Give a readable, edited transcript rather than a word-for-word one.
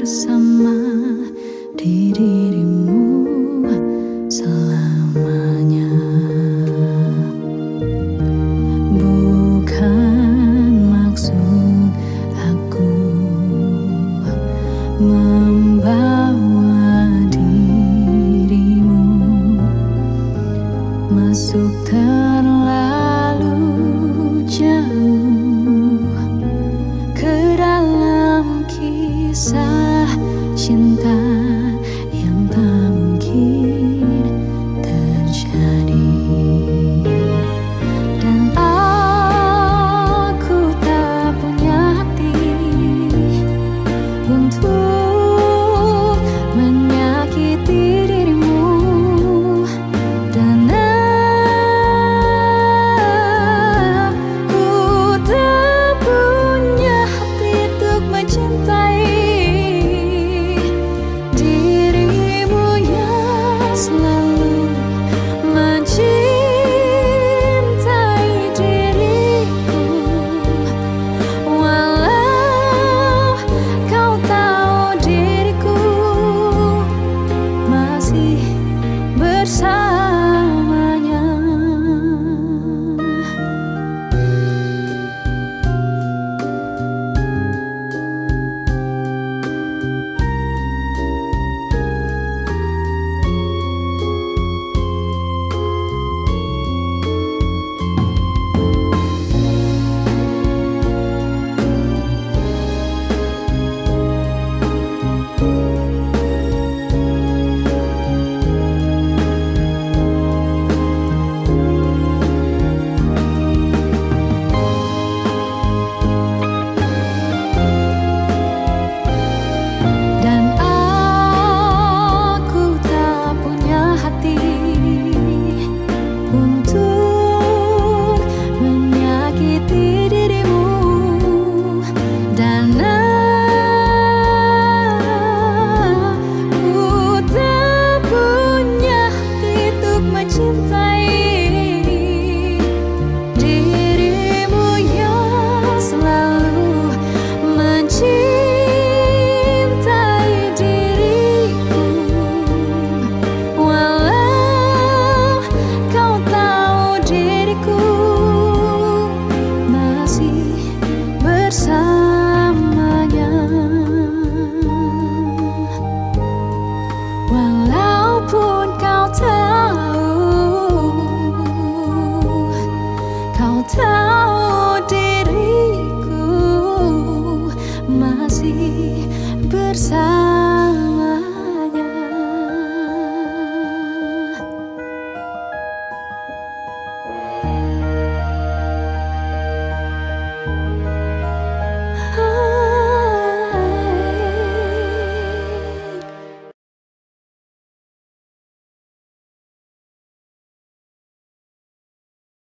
bersama di dirimu selamanya. Bukan maksud aku membawa dirimu masuk terlalu jauh ke dalam kisah cinta yang tak mungkin terjadi. Dan aku tak punya hati untuk menyakiti dirimu. Dan aku tak punya hati untuk mencintai dirimu yang selalu mencintai diriku. Walau kau tahu diriku masih bersamanya. Walaupun kau tahu diriku masih bersama.